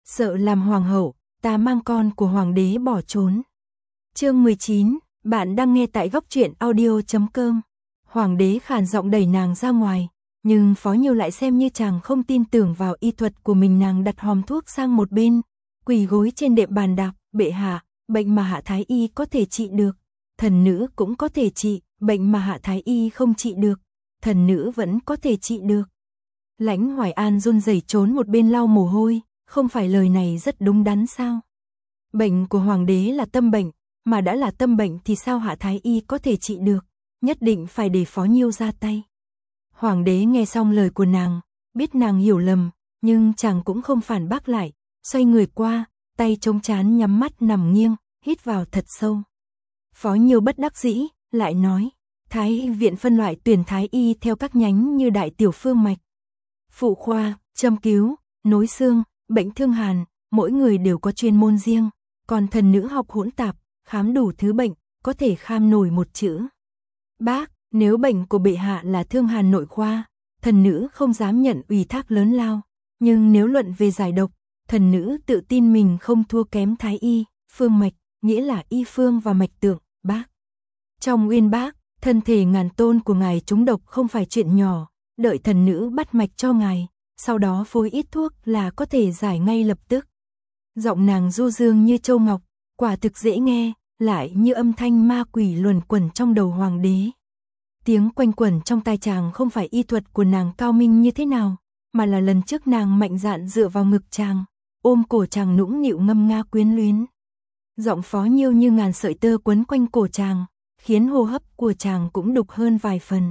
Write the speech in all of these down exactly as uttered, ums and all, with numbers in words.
sợ làm hoàng hậu, ta mang con của hoàng đế bỏ trốn. Chương mười chín, bạn đang nghe tại góc truyện audio chấm com. Hoàng đế khàn giọng đẩy nàng ra ngoài, nhưng Phó Nhiêu lại xem như chàng không tin tưởng vào y thuật của mình. Nàng đặt hòm thuốc sang một bên, quỳ gối trên đệm bàn đạp, bệ hạ, bệnh mà Hạ Thái Y có thể trị được, thần nữ cũng có thể trị, bệnh mà Hạ Thái Y không trị được, thần nữ vẫn có thể trị được. Lãnh Hoài An run rẩy trốn một bên lau mồ hôi, không phải lời này rất đúng đắn sao? Bệnh của hoàng đế là tâm bệnh, mà đã là tâm bệnh thì sao Hạ Thái Y có thể trị được, nhất định phải để Phó Nhiêu ra tay. Hoàng đế nghe xong lời của nàng, biết nàng hiểu lầm, nhưng chàng cũng không phản bác lại, xoay người qua, tay chống trán nhắm mắt nằm nghiêng, hít vào thật sâu. Phó Nhiêu bất đắc dĩ, lại nói, Thái Y viện phân loại tuyển Thái Y theo các nhánh như đại tiểu phương mạch, phụ khoa, châm cứu, nối xương, bệnh thương hàn, mỗi người đều có chuyên môn riêng, còn thần nữ học hỗn tạp, khám đủ thứ bệnh, có thể kham nổi một chữ. Bác, nếu bệnh của bệ hạ là thương hàn nội khoa, thần nữ không dám nhận ủy thác lớn lao, nhưng nếu luận về giải độc, thần nữ tự tin mình không thua kém Thái Y, phương mạch, nghĩa là y phương và mạch tượng, bác. Trong uyên bác, thân thể ngàn tôn của ngài trúng độc không phải chuyện nhỏ, đợi thần nữ bắt mạch cho ngài, sau đó phối ít thuốc là có thể giải ngay lập tức. Giọng nàng du dương như châu ngọc, quả thực dễ nghe, lại như âm thanh ma quỷ luẩn quẩn trong đầu hoàng đế. Tiếng quanh quẩn trong tai chàng không phải y thuật của nàng cao minh như thế nào, mà là lần trước nàng mạnh dạn dựa vào ngực chàng, ôm cổ chàng nũng nịu ngâm nga quyến luyến. Giọng Phó Nhiêu như ngàn sợi tơ quấn quanh cổ chàng, khiến hô hấp của chàng cũng đục hơn vài phần.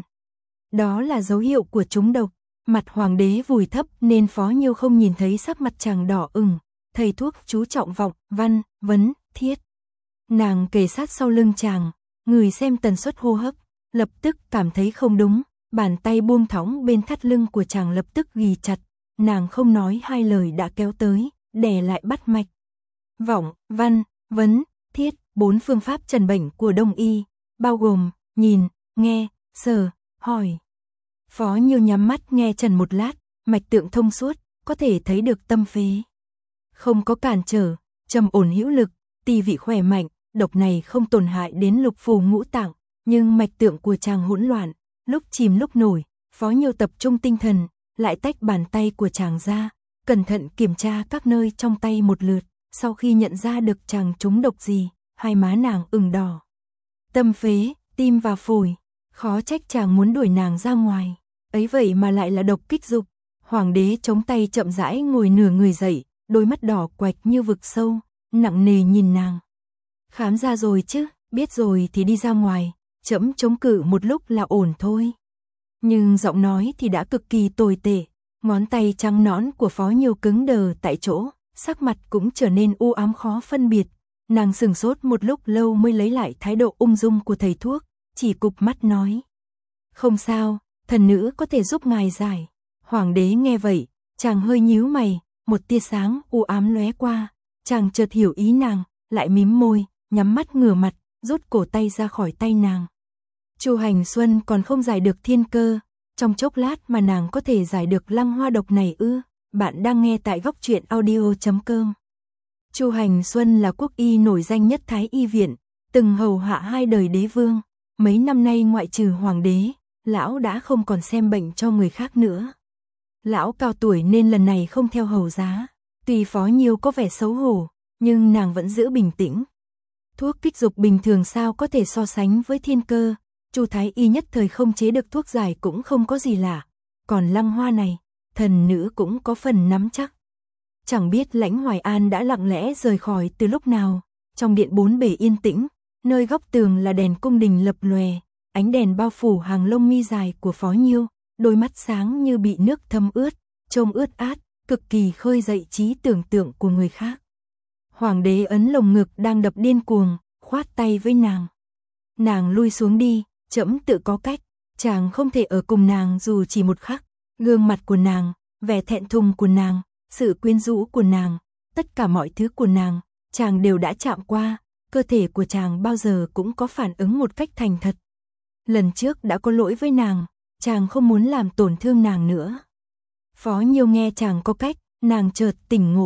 Đó là dấu hiệu của trúng độc, mặt hoàng đế vùi thấp nên Phó Nhiêu không nhìn thấy sắc mặt chàng đỏ ửng, thầy thuốc chú trọng vọng, văn, vấn, thiết. Nàng kề sát sau lưng chàng, người xem tần suất hô hấp, lập tức cảm thấy không đúng, bàn tay buông thõng bên thắt lưng của chàng lập tức ghì chặt, nàng không nói hai lời đã kéo tới, đè lại bắt mạch. Vọng, văn, vấn, thiết, bốn phương pháp trần bệnh của Đông y, bao gồm nhìn, nghe, sờ, hỏi. Phó Nhiêu nhắm mắt nghe trần một lát, mạch tượng thông suốt, có thể thấy được tâm phế không có cản trở, trầm ổn hữu lực, tỳ vị khỏe mạnh, độc này không tổn hại đến lục phủ ngũ tạng, nhưng mạch tượng của chàng hỗn loạn, lúc chìm lúc nổi. Phó Nhiêu tập trung tinh thần, lại tách bàn tay của chàng ra, cẩn thận kiểm tra các nơi trong tay một lượt, sau khi nhận ra được chàng trúng độc gì, hai má nàng ửng đỏ. Tâm phế, tim và phổi, khó trách chàng muốn đuổi nàng ra ngoài, ấy vậy mà lại là độc kích dục. Hoàng đế chống tay chậm rãi ngồi nửa người dậy, đôi mắt đỏ quạch như vực sâu, nặng nề nhìn nàng. Khám ra rồi chứ, biết rồi thì đi ra ngoài, trẫm chống cự một lúc là ổn thôi. Nhưng giọng nói thì đã cực kỳ tồi tệ, ngón tay trắng nõn của Phó Nhiêu cứng đờ tại chỗ, sắc mặt cũng trở nên u ám khó phân biệt. Nàng sừng sốt một lúc lâu mới lấy lại thái độ ung dung của thầy thuốc, chỉ cụp mắt nói. Không sao, thần nữ có thể giúp ngài giải. Hoàng đế nghe vậy, chàng hơi nhíu mày, một tia sáng u ám lóe qua, chàng chợt hiểu ý nàng, lại mím môi, nhắm mắt ngửa mặt, rút cổ tay ra khỏi tay nàng. Chu Hành Xuân còn không giải được thiên cơ, trong chốc lát mà nàng có thể giải được lăng hoa độc này ư? Bạn đang nghe tại góc truyện audio chấm com. Chu Hành Xuân là quốc y nổi danh nhất Thái Y viện, từng hầu hạ hai đời đế vương, mấy năm nay ngoại trừ hoàng đế, lão đã không còn xem bệnh cho người khác nữa. Lão cao tuổi nên lần này không theo hầu giá, tuy Phó Nhiêu có vẻ xấu hổ, nhưng nàng vẫn giữ bình tĩnh. Thuốc kích dục bình thường sao có thể so sánh với thiên cơ, Chu Thái Y nhất thời không chế được thuốc giải cũng không có gì lạ, còn lăng hoa này, thần nữ cũng có phần nắm chắc. Chẳng biết Lãnh Hoài An đã lặng lẽ rời khỏi từ lúc nào, trong điện bốn bề yên tĩnh, nơi góc tường là đèn cung đình lập lòe, ánh đèn bao phủ hàng lông mi dài của Phó Nhiêu, đôi mắt sáng như bị nước thấm ướt, trông ướt át, cực kỳ khơi dậy trí tưởng tượng của người khác. Hoàng đế ấn lồng ngực đang đập điên cuồng, khoát tay với nàng. Nàng lui xuống đi, trẫm tự có cách, chàng không thể ở cùng nàng dù chỉ một khắc. Gương mặt của nàng, vẻ thẹn thùng của nàng, sự quyến rũ của nàng, tất cả mọi thứ của nàng, chàng đều đã chạm qua, cơ thể của chàng bao giờ cũng có phản ứng một cách thành thật. Lần trước đã có lỗi với nàng, chàng không muốn làm tổn thương nàng nữa. Phó Nhiêu nghe chàng có cách, nàng chợt tỉnh ngộ,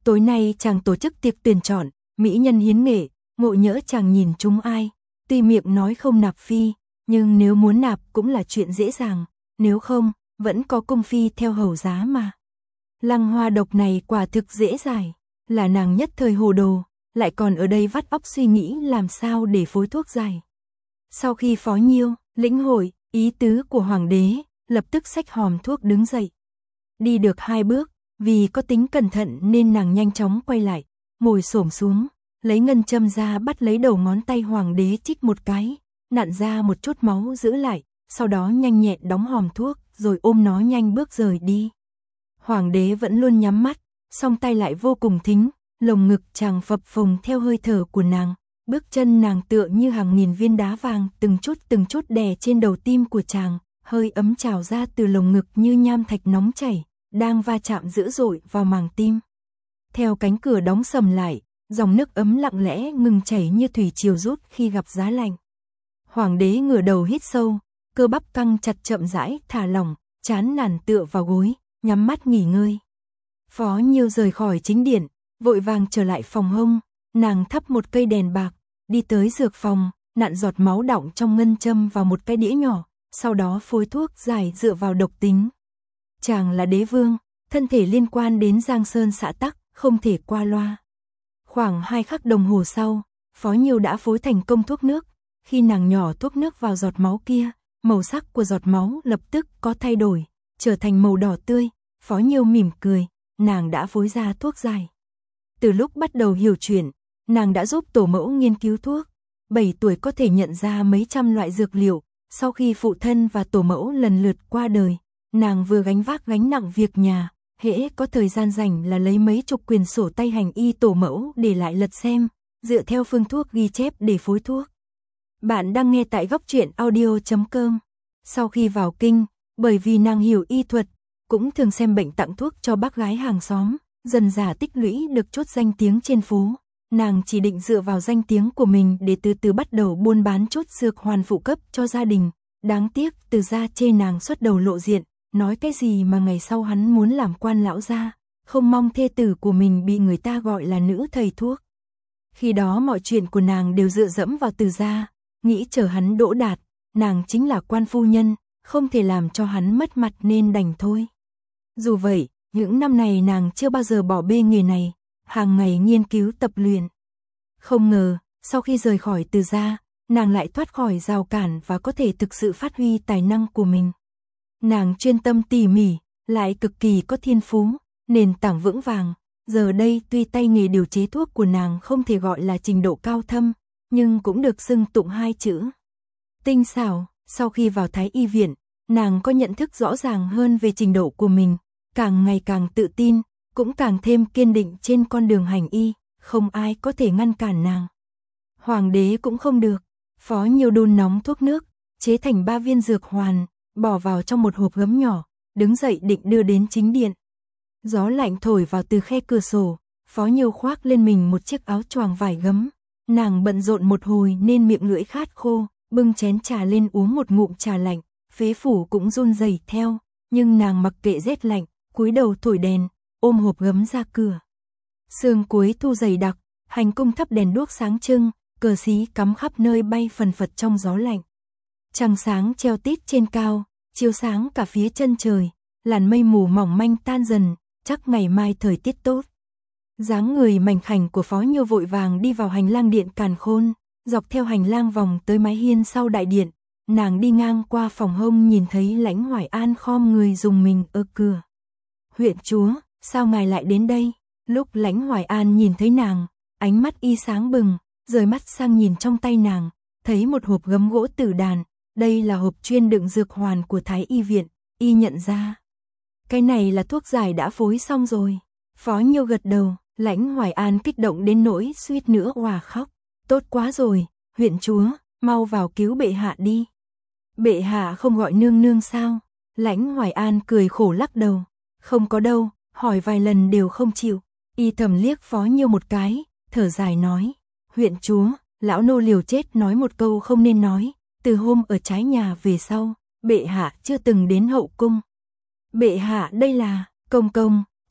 Tối nay chàng tổ chức tiệc tuyển chọn, mỹ nhân hiến nghệ, ngộ nhỡ chàng nhìn chúng ai, tuy miệng nói không nạp phi, nhưng nếu muốn nạp cũng là chuyện dễ dàng, nếu không, vẫn có cung phi theo hầu giá mà. Lăng Hoa độc này quả thực dễ giải, là nàng nhất thời hồ đồ, lại còn ở đây vắt óc suy nghĩ làm sao để phối thuốc giải. Sau khi Phó Nhiêu lĩnh hội ý tứ của hoàng đế, lập tức xách hòm thuốc đứng dậy. Đi được hai bước, vì có tính cẩn thận nên nàng nhanh chóng quay lại, ngồi xổm xuống, lấy ngân châm ra bắt lấy đầu ngón tay hoàng đế chích một cái, nặn ra một chút máu giữ lại, sau đó nhanh nhẹn đóng hòm thuốc, rồi ôm nó nhanh bước rời đi. Hoàng đế vẫn luôn nhắm mắt, song tay lại vô cùng thính, lồng ngực chàng phập phồng theo hơi thở của nàng, bước chân nàng tựa như hàng nghìn viên đá vàng từng chút từng chút đè trên đầu tim của chàng, hơi ấm trào ra từ lồng ngực như nham thạch nóng chảy, đang va chạm dữ dội vào màng tim. Theo cánh cửa đóng sầm lại, dòng nước ấm lặng lẽ ngừng chảy như thủy triều rút khi gặp giá lạnh. Hoàng đế ngửa đầu hít sâu, cơ bắp căng chặt chậm rãi thả lỏng, chán nản tựa vào gối, nhắm mắt nghỉ ngơi. Phó Nhiêu rời khỏi chính điện, vội vàng trở lại phòng hông, nàng thắp một cây đèn bạc, đi tới dược phòng, nặn giọt máu đọng trong ngân châm vào một cái đĩa nhỏ, sau đó phối thuốc giải dựa vào độc tính. Chàng là đế vương, thân thể liên quan đến Giang Sơn xã tắc, không thể qua loa. Khoảng hai khắc đồng hồ sau, Phó Nhiêu đã phối thành công thuốc nước, khi nàng nhỏ thuốc nước vào giọt máu kia, màu sắc của giọt máu lập tức có thay đổi, trở thành màu đỏ tươi. Phó Nhiêu mỉm cười, nàng đã phối ra thuốc giải. Từ lúc bắt đầu hiểu chuyện, nàng đã giúp tổ mẫu nghiên cứu thuốc, bảy tuổi có thể nhận ra mấy trăm loại dược liệu. Sau khi phụ thân và tổ mẫu lần lượt qua đời, nàng vừa gánh vác gánh nặng việc nhà, hễ có thời gian rảnh là lấy mấy chục quyển sổ tay hành y tổ mẫu để lại lật xem, dựa theo phương thuốc ghi chép để phối thuốc. Bạn đang nghe tại góc truyện audio chấm com. Sau khi vào kinh, bởi vì nàng hiểu y thuật, cũng thường xem bệnh tặng thuốc cho bác gái hàng xóm, dần dà tích lũy được chút danh tiếng trên phố. Nàng chỉ định dựa vào danh tiếng của mình để từ từ bắt đầu buôn bán chút dược hoàn phụ cấp cho gia đình. Đáng tiếc Từ gia chê nàng xuất đầu lộ diện, nói cái gì mà ngày sau hắn muốn làm quan lão gia, không mong thê tử của mình bị người ta gọi là nữ thầy thuốc. Khi đó mọi chuyện của nàng đều dựa dẫm vào Từ gia, nghĩ chờ hắn đỗ đạt, nàng chính là quan phu nhân, không thể làm cho hắn mất mặt nên đành thôi. Dù vậy, những năm này nàng chưa bao giờ bỏ bê nghề này, hàng ngày nghiên cứu tập luyện. Không ngờ, sau khi rời khỏi Từ gia, nàng lại thoát khỏi rào cản và có thể thực sự phát huy tài năng của mình. Nàng chuyên tâm tỉ mỉ, lại cực kỳ có thiên phú, nền tảng vững vàng. Giờ đây tuy tay nghề điều chế thuốc của nàng không thể gọi là trình độ cao thâm, nhưng cũng được xưng tụng hai chữ tinh xảo. Sau khi vào Thái Y viện, nàng có nhận thức rõ ràng hơn về trình độ của mình, càng ngày càng tự tin, cũng càng thêm kiên định trên con đường hành y, không ai có thể ngăn cản nàng. Hoàng đế cũng không được. Phó Nhiêu đun nóng thuốc nước, chế thành ba viên dược hoàn, bỏ vào trong một hộp gấm nhỏ, đứng dậy định đưa đến chính điện. Gió lạnh thổi vào từ khe cửa sổ, Phó Nhiêu khoác lên mình một chiếc áo choàng vải gấm. Nàng bận rộn một hồi nên miệng lưỡi khát khô, bưng chén trà lên uống một ngụm trà lạnh, phế phủ cũng run rẩy theo, nhưng nàng mặc kệ rét lạnh, cúi đầu thổi đèn, ôm hộp gấm ra cửa. Sương cuối thu dày đặc, hành cung thắp đèn đuốc sáng trưng, cờ xí cắm khắp nơi bay phần phật trong gió lạnh. Trăng sáng treo tít trên cao, chiếu sáng cả phía chân trời, làn mây mù mỏng manh tan dần, chắc ngày mai thời tiết tốt. Dáng người mảnh khảnh của Phó Nhiêu vội vàng đi vào hành lang điện Càn Khôn, dọc theo hành lang vòng tới mái hiên sau đại điện, nàng đi ngang qua phòng hông nhìn thấy Lãnh Hoài An khom người dùng mình ở cửa. "Huyện chúa, sao ngài lại đến đây?" Lúc Lãnh Hoài An nhìn thấy nàng, ánh mắt y sáng bừng, rời mắt sang nhìn trong tay nàng, thấy một hộp gấm gỗ tử đàn, đây là hộp chuyên đựng dược hoàn của Thái Y viện, y nhận ra. "Cái này là thuốc giải đã phối xong rồi." Phó Nhiêu gật đầu, Lãnh Hoài An kích động đến nỗi suýt nữa òa khóc. "Tốt quá rồi, huyện chúa, mau vào cứu bệ hạ đi." "Bệ hạ không gọi nương nương sao?" Lãnh Hoài An cười khổ lắc đầu. "Không có đâu, hỏi vài lần đều không chịu." Y thầm liếc Phó Nhiêu một cái, thở dài nói, "Huyện chúa, lão nô liều chết nói một câu không nên nói, từ hôm ở trái nhà về sau, bệ hạ chưa từng đến hậu cung." "Bệ hạ đây là..." "Công công,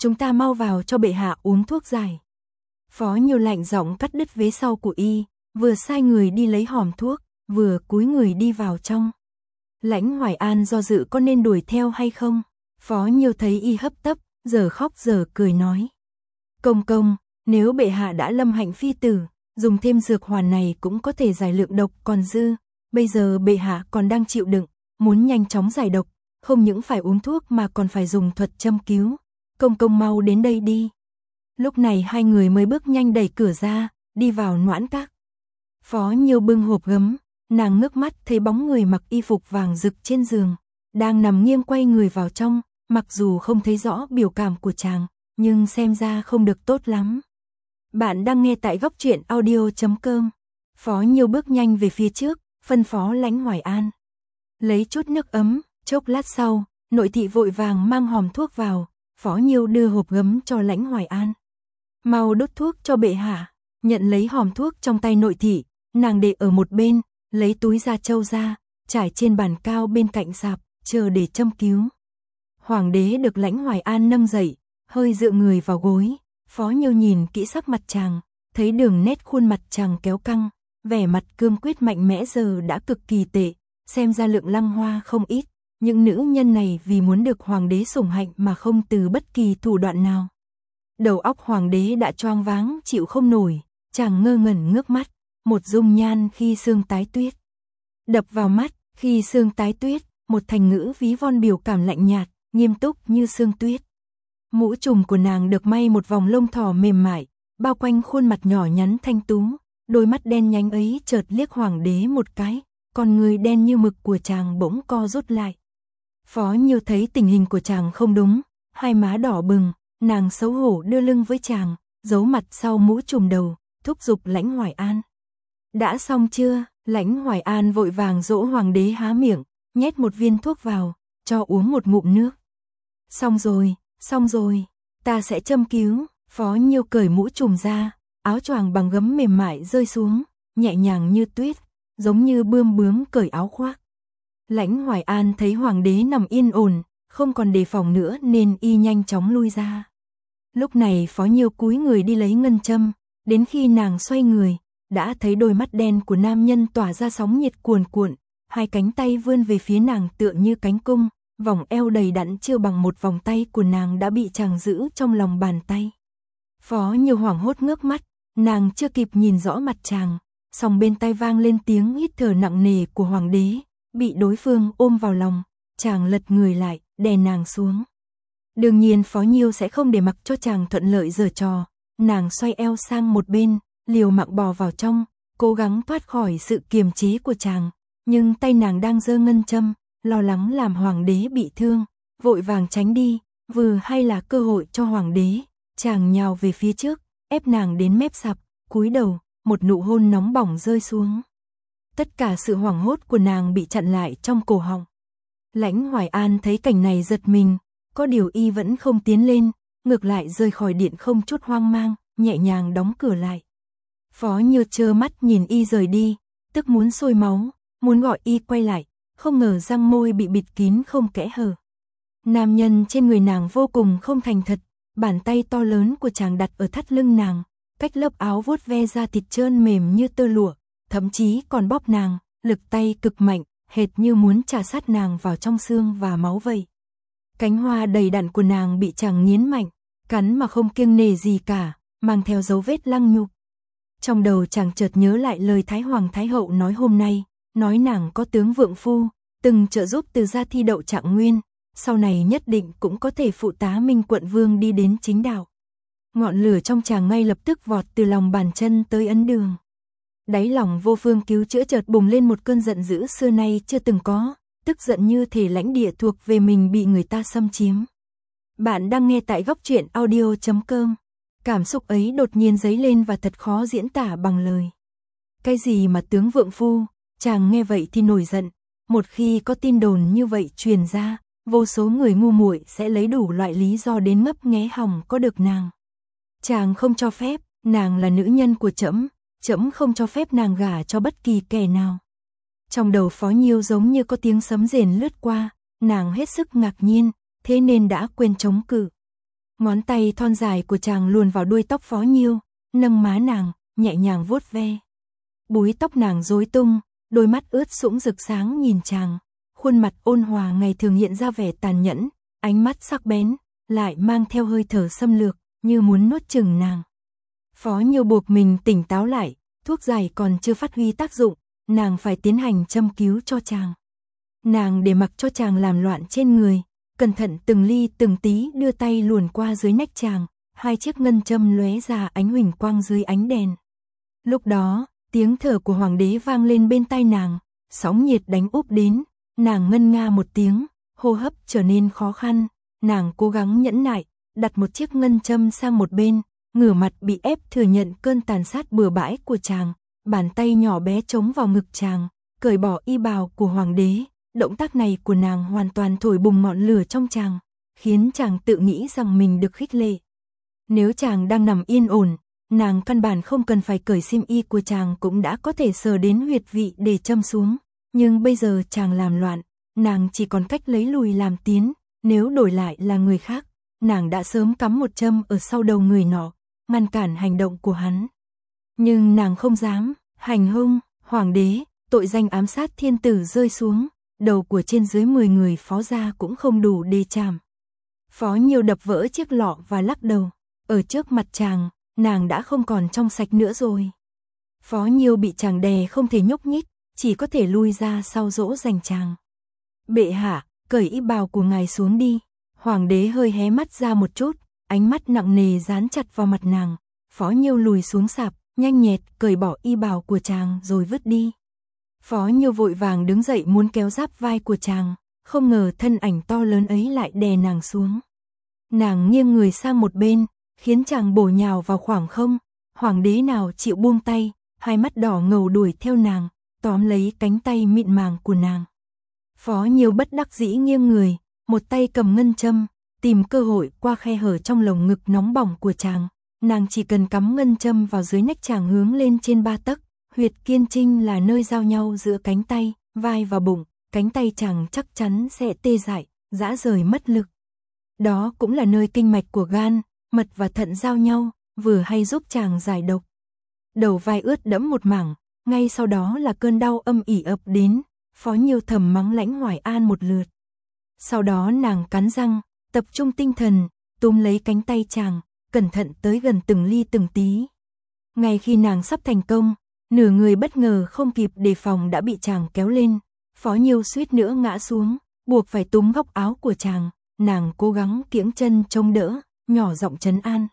chúng ta mau vào cho bệ hạ uống thuốc giải. Phó Nhiêu lạnh giọng cắt đứt vế sau của y, vừa sai người đi lấy hòm thuốc, vừa cúi người đi vào trong. Lãnh Hoài An do dự có nên đuổi theo hay không. Phó Nhiêu thấy y hấp tấp, giờ khóc giờ cười nói. Công công, nếu bệ hạ đã lâm hạnh phi tử, dùng thêm dược hoàn này cũng có thể giải lượng độc còn dư. Bây giờ bệ hạ còn đang chịu đựng, muốn nhanh chóng giải độc, không những phải uống thuốc mà còn phải dùng thuật châm cứu. Công công mau đến đây đi. Lúc này hai người mới bước nhanh đẩy cửa ra, đi vào Noãn Các. Phó Nhiêu bưng hộp gấm, nàng ngước mắt thấy bóng người mặc y phục vàng rực trên giường, đang nằm nghiêng quay người vào trong, mặc dù không thấy rõ biểu cảm của chàng, nhưng xem ra không được tốt lắm. Bạn đang nghe tại góc truyện audio chấm com. Phó Nhiêu bước nhanh về phía trước, phân phó Lãnh Hoài An. Lấy chút nước ấm, chốc lát sau, nội thị vội vàng mang hòm thuốc vào, Phó Nhiêu đưa hộp gấm cho Lãnh Hoài An. Mau đốt thuốc cho bệ hạ. Nhận lấy hòm thuốc trong tay nội thị, nàng để ở một bên, lấy túi da trâu ra, trải trên bàn cao bên cạnh sạp, chờ để châm cứu. Hoàng đế được Lãnh Hoài An nâng dậy, hơi dựa người vào gối, Phó Nhiêu nhìn kỹ sắc mặt chàng, thấy đường nét khuôn mặt chàng kéo căng, vẻ mặt cương quyết mạnh mẽ giờ đã cực kỳ tệ, xem ra Lượng Lăng Hoa không ít, những nữ nhân này vì muốn được hoàng đế sủng hạnh mà không từ bất kỳ thủ đoạn nào. Đầu óc hoàng đế đã choáng váng chịu không nổi, chàng ngơ ngẩn ngước mắt, một dung nhan khi sương tái tuyết. Đập vào mắt, khi sương tái tuyết, một thành ngữ ví von biểu cảm lạnh nhạt, nghiêm túc như sương tuyết. Mũ trùm của nàng được may một vòng lông thỏ mềm mại, bao quanh khuôn mặt nhỏ nhắn thanh tú, đôi mắt đen nhánh ấy chợt liếc hoàng đế một cái, còn người đen như mực của chàng bỗng co rút lại. Phó Nhiêu thấy tình hình của chàng không đúng, hai má đỏ bừng, nàng xấu hổ đưa lưng với chàng, giấu mặt sau mũ trùm đầu, thúc giục Lãnh Hoài An. Đã xong chưa? Lãnh Hoài An vội vàng dỗ hoàng đế há miệng, nhét một viên thuốc vào, cho uống một ngụm nước. Xong rồi, xong rồi, ta sẽ châm cứu. Phó Nhiêu cởi mũ trùm ra, áo choàng bằng gấm mềm mại rơi xuống, nhẹ nhàng như tuyết, giống như bươm bướm cởi áo khoác. Lãnh Hoài An thấy hoàng đế nằm yên ổn, không còn đề phòng nữa nên y nhanh chóng lui ra. Lúc này Phó Nhiêu cúi người đi lấy ngân châm, đến khi nàng xoay người, đã thấy đôi mắt đen của nam nhân tỏa ra sóng nhiệt cuồn cuộn, hai cánh tay vươn về phía nàng tựa như cánh cung, vòng eo đầy đặn chưa bằng một vòng tay của nàng đã bị chàng giữ trong lòng bàn tay. Phó Nhiêu hoảng hốt ngước mắt, nàng chưa kịp nhìn rõ mặt chàng, song bên tai vang lên tiếng hít thở nặng nề của hoàng đế, bị đối phương ôm vào lòng, chàng lật người lại, đè nàng xuống. Đương nhiên Phó Nhiêu sẽ không để mặc cho chàng thuận lợi giở trò, nàng xoay eo sang một bên, liều mạng bò vào trong, cố gắng thoát khỏi sự kiềm chế của chàng, nhưng tay nàng đang giơ ngân châm, lo lắng làm hoàng đế bị thương, vội vàng tránh đi, vừa hay là cơ hội cho hoàng đế, chàng nhào về phía trước, ép nàng đến mép sạp, cúi đầu, một nụ hôn nóng bỏng rơi xuống. Tất cả sự hoảng hốt của nàng bị chặn lại trong cổ họng. Lãnh Hoài An thấy cảnh này giật mình, có điều y vẫn không tiến lên, ngược lại rời khỏi điện không chút hoang mang, nhẹ nhàng đóng cửa lại. Phó Nhiêu trơ mắt nhìn y rời đi, tức muốn sôi máu, muốn gọi y quay lại, không ngờ răng môi bị bịt kín không kẽ hở. Nam nhân trên người nàng vô cùng không thành thật, bàn tay to lớn của chàng đặt ở thắt lưng nàng, cách lớp áo vuốt ve ra thịt trơn mềm như tơ lụa, thậm chí còn bóp nàng, lực tay cực mạnh, hệt như muốn trà sát nàng vào trong xương và máu vậy. Cánh hoa đầy đặn của nàng bị chàng nghiến mạnh, cắn mà không kiêng nể gì cả, mang theo dấu vết lăng nhục. Trong đầu chàng chợt nhớ lại lời Thái Hoàng Thái Hậu nói hôm nay, nói nàng có tướng vượng phu, từng trợ giúp Từ gia thi đậu trạng nguyên, sau này nhất định cũng có thể phụ tá Minh quận vương đi đến chính đạo. Ngọn lửa trong chàng ngay lập tức vọt từ lòng bàn chân tới ấn đường. Đáy lòng vô phương cứu chữa chợt bùng lên một cơn giận dữ xưa nay chưa từng có, tức giận như thể lãnh địa thuộc về mình bị người ta xâm chiếm. Bạn đang nghe tại góc truyện audio chấm com. Cảm xúc ấy đột nhiên dấy lên và thật khó diễn tả bằng lời. Cái gì mà tướng vượng phu, chàng nghe vậy thì nổi giận, một khi có tin đồn như vậy truyền ra, vô số người ngu muội sẽ lấy đủ loại lý do đến ngấp nghé hòng có được nàng. Chàng không cho phép, nàng là nữ nhân của trẫm, trẫm không cho phép nàng gả cho bất kỳ kẻ nào. Trong đầu Phó Nhiêu giống như có tiếng sấm rền lướt qua, nàng hết sức ngạc nhiên, thế nên đã quên chống cự. Ngón tay thon dài của chàng luồn vào đuôi tóc Phó Nhiêu, nâng má nàng, nhẹ nhàng vuốt ve. Búi tóc nàng rối tung, đôi mắt ướt sũng rực sáng nhìn chàng, khuôn mặt ôn hòa ngày thường hiện ra vẻ tàn nhẫn, ánh mắt sắc bén, lại mang theo hơi thở xâm lược, như muốn nuốt chửng nàng. Phó Nhiêu buộc mình tỉnh táo lại, thuốc giải còn chưa phát huy tác dụng, nàng phải tiến hành châm cứu cho chàng. Nàng để mặc cho chàng làm loạn trên người, cẩn thận từng ly từng tí đưa tay luồn qua dưới nách chàng, hai chiếc ngân châm lóe ra ánh huỳnh quang dưới ánh đèn. Lúc đó, tiếng thở của hoàng đế vang lên bên tai nàng, sóng nhiệt đánh úp đến, nàng ngân nga một tiếng, hô hấp trở nên khó khăn, nàng cố gắng nhẫn nại, đặt một chiếc ngân châm sang một bên, ngửa mặt bị ép thừa nhận cơn tàn sát bừa bãi của chàng, bàn tay nhỏ bé chống vào ngực chàng, cởi bỏ y bào của hoàng đế. Động tác này của nàng hoàn toàn thổi bùng ngọn lửa trong chàng, khiến chàng tự nghĩ rằng mình được khích lệ. Nếu chàng đang nằm yên ổn, nàng căn bản không cần phải cởi xiêm y của chàng cũng đã có thể sờ đến huyệt vị để châm xuống. Nhưng bây giờ chàng làm loạn, nàng chỉ còn cách lấy lùi làm tiến, nếu đổi lại là người khác, nàng đã sớm cắm một châm ở sau đầu người nọ, ngăn cản hành động của hắn. Nhưng nàng không dám, hành hung, hoàng đế, tội danh ám sát thiên tử rơi xuống. Đầu của trên dưới mười người Phó gia cũng không đủ để chạm. Phó Nhiêu đập vỡ chiếc lọ và lắc đầu, ở trước mặt chàng, nàng đã không còn trong sạch nữa rồi. Phó Nhiêu bị chàng đè không thể nhúc nhích, chỉ có thể lui ra sau dỗ dành chàng. Bệ hạ, cởi y bào của ngài xuống đi. Hoàng đế hơi hé mắt ra một chút, ánh mắt nặng nề dán chặt vào mặt nàng. Phó Nhiêu lùi xuống sạp, nhanh nhẹt cởi bỏ y bào của chàng rồi vứt đi. Phó Nhiêu vội vàng đứng dậy muốn kéo giáp vai của chàng, không ngờ thân ảnh to lớn ấy lại đè nàng xuống. Nàng nghiêng người sang một bên, khiến chàng bổ nhào vào khoảng không, hoàng đế nào chịu buông tay, hai mắt đỏ ngầu đuổi theo nàng, tóm lấy cánh tay mịn màng của nàng. Phó Nhiêu bất đắc dĩ nghiêng người, một tay cầm ngân châm, tìm cơ hội qua khe hở trong lồng ngực nóng bỏng của chàng, nàng chỉ cần cắm ngân châm vào dưới nách chàng hướng lên trên ba tấc. Huyệt kiên trinh là nơi giao nhau giữa cánh tay, vai và bụng, cánh tay chàng chắc chắn sẽ tê dại, rã rời mất lực. Đó cũng là nơi kinh mạch của gan, mật và thận giao nhau, vừa hay giúp chàng giải độc. Đầu vai ướt đẫm một mảng, ngay sau đó là cơn đau âm ỉ ập đến, Phó Nhiêu thầm mắng Lãnh Hoài An một lượt. Sau đó nàng cắn răng, tập trung tinh thần, túm lấy cánh tay chàng, cẩn thận tới gần từng ly từng tí. Ngay khi nàng sắp thành công, nửa người bất ngờ không kịp đề phòng đã bị chàng kéo lên, Phó Nhiêu suýt nữa ngã xuống, buộc phải túm góc áo của chàng, nàng cố gắng kiễng chân chống đỡ, nhỏ giọng trấn an.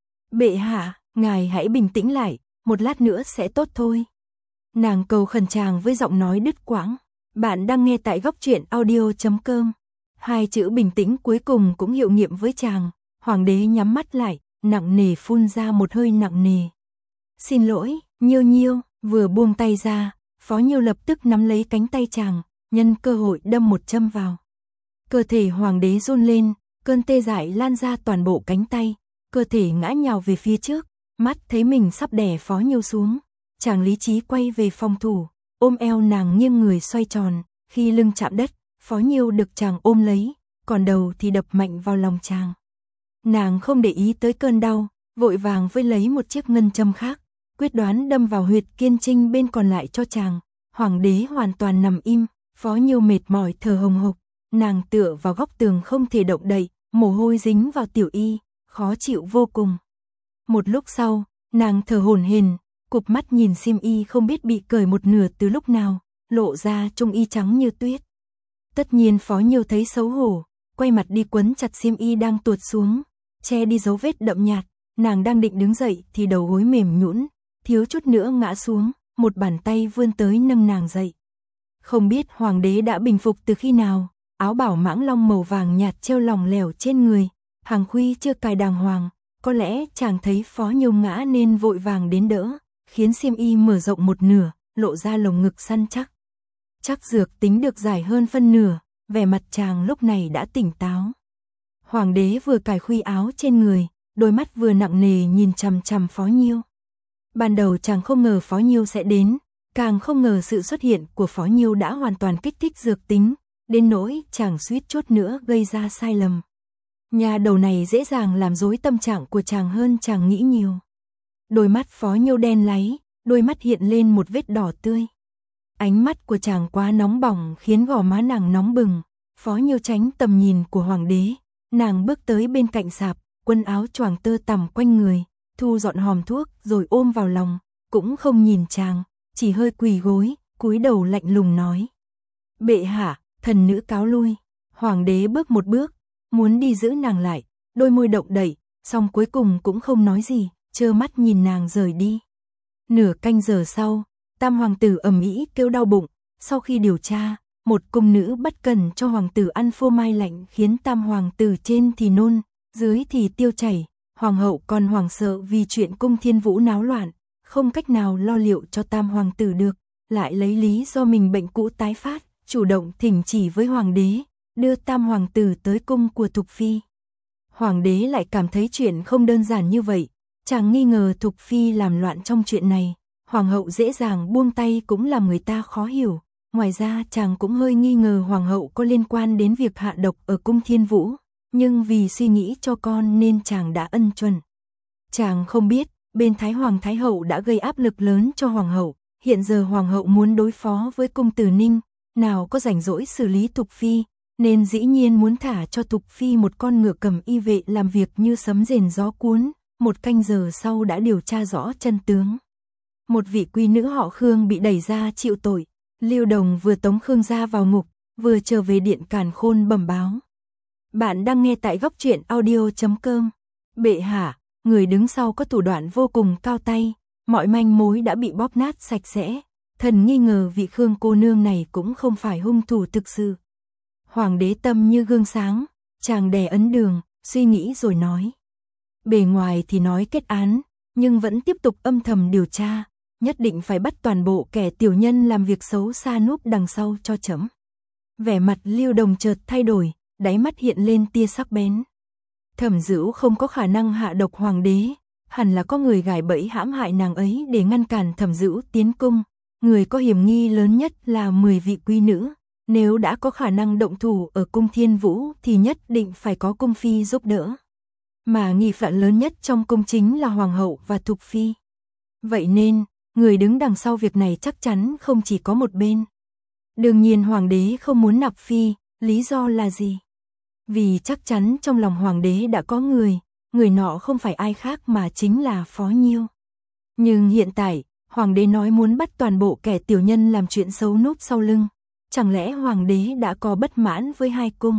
Bệ hạ, ngài hãy bình tĩnh lại, một lát nữa sẽ tốt thôi. Nàng cầu khẩn chàng với giọng nói đứt quãng. Bạn đang nghe tại góc truyện audio chấm com. Hai chữ bình tĩnh cuối cùng cũng hiệu nghiệm với chàng, hoàng đế nhắm mắt lại, nặng nề phun ra một hơi nặng nề. Xin lỗi, Nhiêu Nhiêu. Vừa buông tay ra, Phó Nhiêu lập tức nắm lấy cánh tay chàng, nhân cơ hội đâm một châm vào. Cơ thể hoàng đế run lên, cơn tê dại lan ra toàn bộ cánh tay, cơ thể ngã nhào về phía trước, mắt thấy mình sắp đè Phó Nhiêu xuống. Chàng lý trí quay về phòng thủ, ôm eo nàng nghiêng người xoay tròn, khi lưng chạm đất, Phó Nhiêu được chàng ôm lấy, còn đầu thì đập mạnh vào lòng chàng. Nàng không để ý tới cơn đau, vội vàng vơi lấy một chiếc ngân châm khác, quyết đoán đâm vào huyệt kiên trinh bên còn lại cho chàng. Hoàng đế hoàn toàn nằm im, Phó Nhiêu mệt mỏi thở hồng hộc, nàng tựa vào góc tường không thể động đậy, mồ hôi dính vào tiểu y, khó chịu vô cùng. Một lúc sau, nàng thở hổn hển, cụp mắt nhìn xiêm y không biết bị cởi một nửa từ lúc nào, lộ ra trung y trắng như tuyết. Tất nhiên Phó Nhiêu thấy xấu hổ, quay mặt đi quấn chặt xiêm y đang tuột xuống, che đi dấu vết đậm nhạt. Nàng đang định đứng dậy thì đầu gối mềm nhũn, thiếu chút nữa ngã xuống, một bàn tay vươn tới nâng nàng dậy. Không biết hoàng đế đã bình phục từ khi nào, áo bảo mãng long màu vàng nhạt treo lỏng lẻo trên người, hàng khuy chưa cài đàng hoàng, có lẽ chàng thấy Phó Nhiêu ngã nên vội vàng đến đỡ, khiến xiêm y mở rộng một nửa, lộ ra lồng ngực săn chắc. Chắc dược tính được giải hơn phân nửa, vẻ mặt chàng lúc này đã tỉnh táo. Hoàng đế vừa cài khuy áo trên người, đôi mắt vừa nặng nề nhìn chằm chằm Phó Nhiêu. Ban đầu chàng không ngờ Phó Nhiêu sẽ đến, càng không ngờ sự xuất hiện của Phó Nhiêu đã hoàn toàn kích thích dược tính, đến nỗi chàng suýt chút nữa gây ra sai lầm. Nhà đầu này dễ dàng làm rối tâm trạng của chàng hơn chàng nghĩ nhiều. Đôi mắt Phó Nhiêu đen láy, đôi mắt hiện lên một vết đỏ tươi. Ánh mắt của chàng quá nóng bỏng khiến gò má nàng nóng bừng. Phó Nhiêu tránh tầm nhìn của hoàng đế, nàng bước tới bên cạnh sạp, quần áo choàng tơ tằm quanh người, thu dọn hòm thuốc rồi ôm vào lòng, cũng không nhìn chàng, chỉ hơi quỳ gối, cúi đầu lạnh lùng nói. Bệ hạ, thần nữ cáo lui. Hoàng đế bước một bước, muốn đi giữ nàng lại, đôi môi động đậy, song cuối cùng cũng không nói gì, trơ mắt nhìn nàng rời đi. Nửa canh giờ sau, tam hoàng tử ầm ĩ kêu đau bụng, sau khi điều tra, một cung nữ bất cần cho hoàng tử ăn phô mai lạnh khiến tam hoàng tử trên thì nôn, dưới thì tiêu chảy, hoàng hậu còn hoảng sợ vì chuyện cung Thiên Vũ náo loạn, không cách nào lo liệu cho tam hoàng tử được, lại lấy lý do mình bệnh cũ tái phát, chủ động thỉnh chỉ với hoàng đế, đưa tam hoàng tử tới cung của Thục Phi. Hoàng đế lại cảm thấy chuyện không đơn giản như vậy, chàng nghi ngờ Thục Phi làm loạn trong chuyện này, hoàng hậu dễ dàng buông tay cũng làm người ta khó hiểu. Ngoài ra chàng cũng hơi nghi ngờ hoàng hậu có liên quan đến việc hạ độc ở cung Thiên Vũ, nhưng vì suy nghĩ cho con nên chàng đã ân chuẩn. Chàng không biết, bên Thái Hoàng Thái Hậu đã gây áp lực lớn cho hoàng hậu, hiện giờ hoàng hậu muốn đối phó với cung Từ Ninh, nào có rảnh rỗi xử lý Thục Phi, nên dĩ nhiên muốn thả cho Thục Phi một con ngựa cầm y vệ làm việc như sấm rền gió cuốn, một canh giờ sau đã điều tra rõ chân tướng. Một vị quý nữ họ Khương bị đẩy ra chịu tội. Lưu Đồng vừa tống Khương gia vào ngục, vừa trở về điện Càn Khôn bẩm báo. Bạn đang nghe tại góc truyện audio chấm com. Bệ hạ, người đứng sau có thủ đoạn vô cùng cao tay, mọi manh mối đã bị bóp nát sạch sẽ. Thần nghi ngờ vị Khương cô nương này cũng không phải hung thủ thực sự. Hoàng đế tâm như gương sáng, chàng đè ấn đường, suy nghĩ rồi nói. Bề ngoài thì nói kết án, nhưng vẫn tiếp tục âm thầm điều tra. Nhất định phải bắt toàn bộ kẻ tiểu nhân làm việc xấu xa núp đằng sau cho chấm. Vẻ mặt Lưu Đồng chợt thay đổi, đáy mắt hiện lên tia sắc bén. Thẩm Dữu không có khả năng hạ độc hoàng đế, hẳn là có người gài bẫy hãm hại nàng ấy để ngăn cản Thẩm Dữu tiến cung. Người có hiểm nghi lớn nhất là mười vị quý nữ, nếu đã có khả năng động thủ ở cung Thiên Vũ thì nhất định phải có cung phi giúp đỡ. Mà nghi phạm lớn nhất trong cung chính là hoàng hậu và Thục Phi. Vậy nên, người đứng đằng sau việc này chắc chắn không chỉ có một bên. Đương nhiên hoàng đế không muốn nạp phi, lý do là gì? Vì chắc chắn trong lòng hoàng đế đã có người, người nọ không phải ai khác mà chính là Phó Nhiêu. Nhưng hiện tại, hoàng đế nói muốn bắt toàn bộ kẻ tiểu nhân làm chuyện xấu núp sau lưng. Chẳng lẽ hoàng đế đã có bất mãn với hai cung?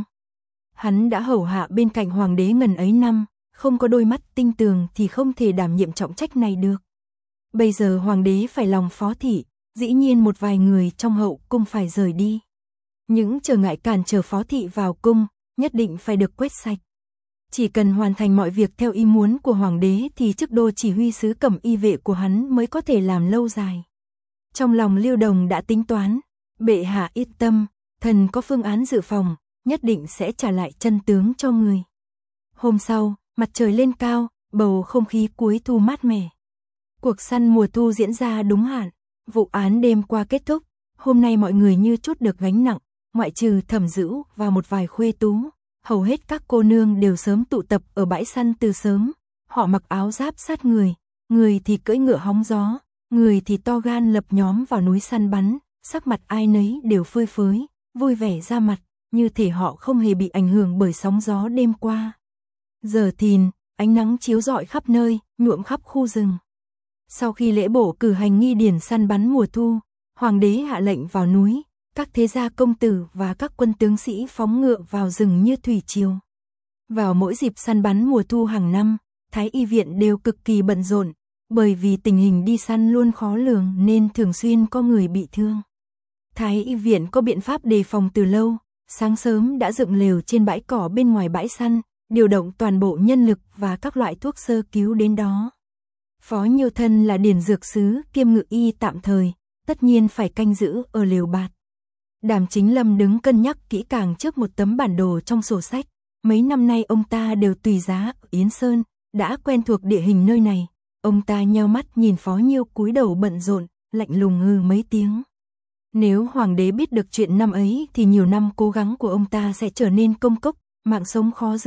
Hắn đã hầu hạ bên cạnh hoàng đế ngần ấy năm, không có đôi mắt tinh tường thì không thể đảm nhiệm trọng trách này được. Bây giờ hoàng đế phải lòng phó thị, dĩ nhiên một vài người trong hậu cung phải rời đi. Những trở ngại cản trở phó thị vào cung, nhất định phải được quét sạch. Chỉ cần hoàn thành mọi việc theo ý muốn của hoàng đế thì chức đô chỉ huy sứ cẩm y vệ của hắn mới có thể làm lâu dài. Trong lòng Lưu Đồng đã tính toán, bệ hạ yên tâm, thần có phương án dự phòng, nhất định sẽ trả lại chân tướng cho người. Hôm sau, mặt trời lên cao, bầu không khí cuối thu mát mẻ. Cuộc săn mùa thu diễn ra đúng hạn, vụ án đêm qua kết thúc, hôm nay mọi người như trút được gánh nặng, ngoại trừ Thẩm Dữu và một vài khuê tú, hầu hết các cô nương đều sớm tụ tập ở bãi săn từ sớm, họ mặc áo giáp sát người, người thì cưỡi ngựa hóng gió, người thì to gan lập nhóm vào núi săn bắn, sắc mặt ai nấy đều phơi phới, vui vẻ ra mặt, như thể họ không hề bị ảnh hưởng bởi sóng gió đêm qua. Giờ thìn, ánh nắng chiếu rọi khắp nơi, nhuộm khắp khu rừng. Sau khi lễ bổ cử hành nghi điển săn bắn mùa thu, hoàng đế hạ lệnh vào núi, các thế gia công tử và các quân tướng sĩ phóng ngựa vào rừng như thủy triều. Vào mỗi dịp săn bắn mùa thu hàng năm, Thái y viện đều cực kỳ bận rộn, bởi vì tình hình đi săn luôn khó lường nên thường xuyên có người bị thương. Thái y viện có biện pháp đề phòng từ lâu, sáng sớm đã dựng lều trên bãi cỏ bên ngoài bãi săn, điều động toàn bộ nhân lực và các loại thuốc sơ cứu đến đó. Phó Nhiêu thân là điển dược sứ kiêm ngự y tạm thời, tất nhiên phải canh giữ ở lều bạt. Đàm Chính Lâm đứng cân nhắc kỹ càng trước một tấm bản đồ trong sổ sách, mấy năm nay ông ta đều tùy giá ở Yến Sơn, đã quen thuộc địa hình nơi này. Ông ta nheo mắt nhìn Phó Nhiêu cúi đầu bận rộn, lạnh lùng ngừ mấy tiếng. Nếu hoàng đế biết được chuyện năm ấy thì nhiều năm cố gắng của ông ta sẽ trở nên công cốc, mạng sống khó giữ,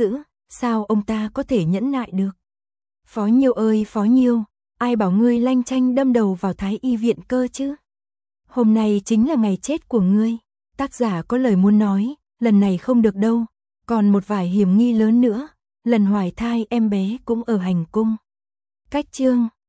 sao ông ta có thể nhẫn nại được? Phó Nhiêu ơi Phó Nhiêu, ai bảo ngươi lanh chanh đâm đầu vào Thái y viện cơ chứ? Hôm nay chính là ngày chết của ngươi. Tác giả có lời muốn nói, lần này không được đâu, còn một vài hiểm nghi lớn nữa, lần hoài thai em bé cũng ở hành cung. Cách chương